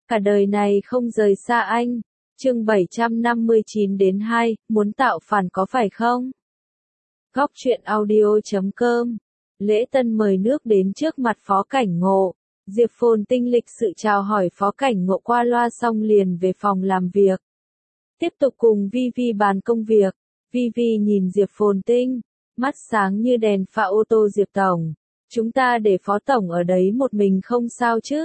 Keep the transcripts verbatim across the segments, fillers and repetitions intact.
Cả đời này không rời xa anh. Chương bảy trăm năm mươi chín đến hai, muốn tạo phản có phải không? Góc truyện audio chấm com. Lễ tân mời nước đến trước mặt Phó Cảnh Ngộ. Diệp Phồn Tinh lịch sự chào hỏi Phó Cảnh Ngộ qua loa xong liền về phòng làm việc. Tiếp tục cùng Vi Vi bàn công việc. Vi Vi nhìn Diệp Phồn Tinh, mắt sáng như đèn pha ô tô. Diệp Tổng, chúng ta để Phó Tổng ở đấy một mình không sao chứ?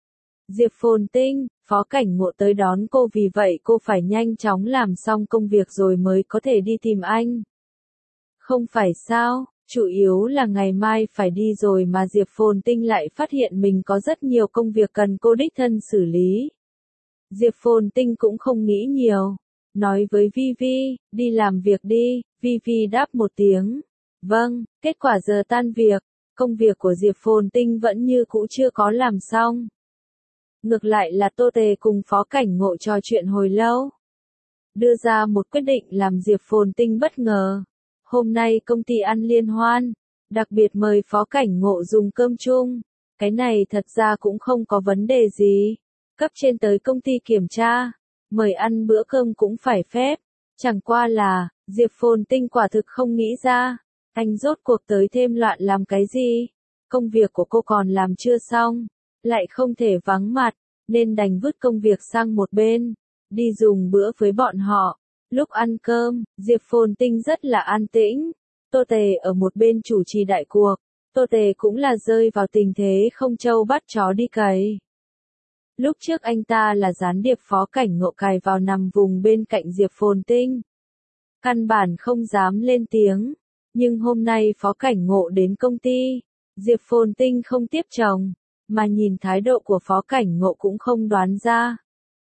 Diệp Phồn Tinh, Phó Cảnh Ngộ tới đón cô, vì vậy cô phải nhanh chóng làm xong công việc rồi mới có thể đi tìm anh. Không phải sao, chủ yếu là ngày mai phải đi rồi mà. Diệp Phồn Tinh lại phát hiện mình có rất nhiều công việc cần cô đích thân xử lý. Diệp Phồn Tinh cũng không nghĩ nhiều, nói với Vi Vi, đi làm việc đi. Vi Vi đáp một tiếng, vâng. Kết quả giờ tan việc, công việc của Diệp Phồn Tinh vẫn như cũ chưa có làm xong. Ngược lại là Tô Tề cùng Phó Cảnh Ngộ trò chuyện hồi lâu, đưa ra một quyết định làm Diệp Phồn Tinh bất ngờ. Hôm nay công ty ăn liên hoan, đặc biệt mời Phó Cảnh Ngộ dùng cơm chung. Cái này thật ra cũng không có vấn đề gì. Cấp trên tới công ty kiểm tra, mời ăn bữa cơm cũng phải phép. Chẳng qua là, Diệp Phồn Tinh quả thực không nghĩ ra, anh rốt cuộc tới thêm loạn làm cái gì. Công việc của cô còn làm chưa xong, lại không thể vắng mặt, nên đành vứt công việc sang một bên, đi dùng bữa với bọn họ. Lúc ăn cơm, Diệp Phồn Tinh rất là an tĩnh. Tô Tề ở một bên chủ trì đại cuộc. Tô Tề cũng là rơi vào tình thế không trâu bắt chó đi cày. Lúc trước anh ta là gián điệp Phó Cảnh Ngộ cài vào nằm vùng bên cạnh Diệp Phồn Tinh, căn bản không dám lên tiếng. Nhưng hôm nay Phó Cảnh Ngộ đến công ty, Diệp Phồn Tinh không tiếp chồng, mà nhìn thái độ của Phó Cảnh Ngộ cũng không đoán ra.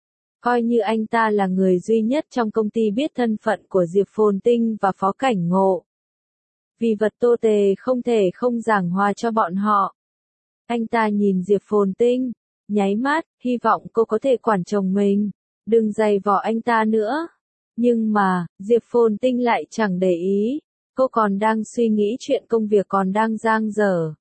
Coi như anh ta là người duy nhất trong công ty biết thân phận của Diệp Phồn Tinh và Phó Cảnh Ngộ. Vì vật Tô Tề không thể không giảng hòa cho bọn họ. Anh ta nhìn Diệp Phồn Tinh, nháy mắt, hy vọng cô có thể quản chồng mình, đừng giày vò anh ta nữa. Nhưng mà, Diệp Phồn Tinh lại chẳng để ý, cô còn đang suy nghĩ chuyện công việc còn đang dang dở.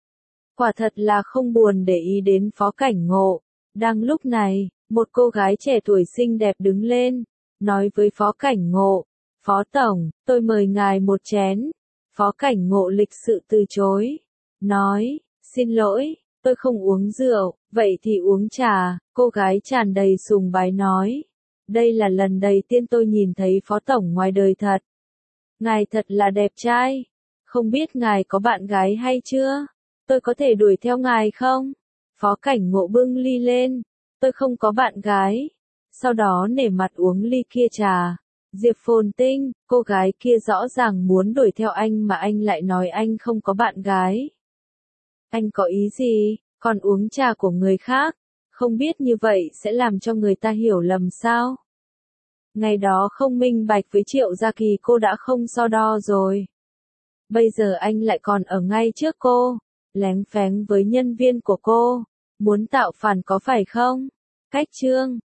Quả thật là không buồn để ý đến Phó Cảnh Ngộ. Đang lúc này, một cô gái trẻ tuổi xinh đẹp đứng lên, nói với Phó Cảnh Ngộ, Phó Tổng, tôi mời ngài một chén. Phó Cảnh Ngộ lịch sự từ chối, nói, xin lỗi, tôi không uống rượu, vậy thì uống trà. Cô gái tràn đầy sùng bái nói, đây là lần đầu tiên tôi nhìn thấy Phó Tổng ngoài đời thật. Ngài thật là đẹp trai, không biết ngài có bạn gái hay chưa? Tôi có thể đuổi theo ngài không? Phó Cảnh Ngộ bưng ly lên, tôi không có bạn gái. Sau đó nể mặt uống ly kia trà. Diệp Phồn Tinh, cô gái kia rõ ràng muốn đuổi theo anh mà anh lại nói anh không có bạn gái. Anh có ý gì, còn uống trà của người khác, không biết như vậy sẽ làm cho người ta hiểu lầm sao? Ngày đó không minh bạch với Triệu Gia Kỳ cô đã không so đo rồi. Bây giờ anh lại còn ở ngay trước cô, léng phéng với nhân viên của cô, muốn tạo phản có phải không? Cách chương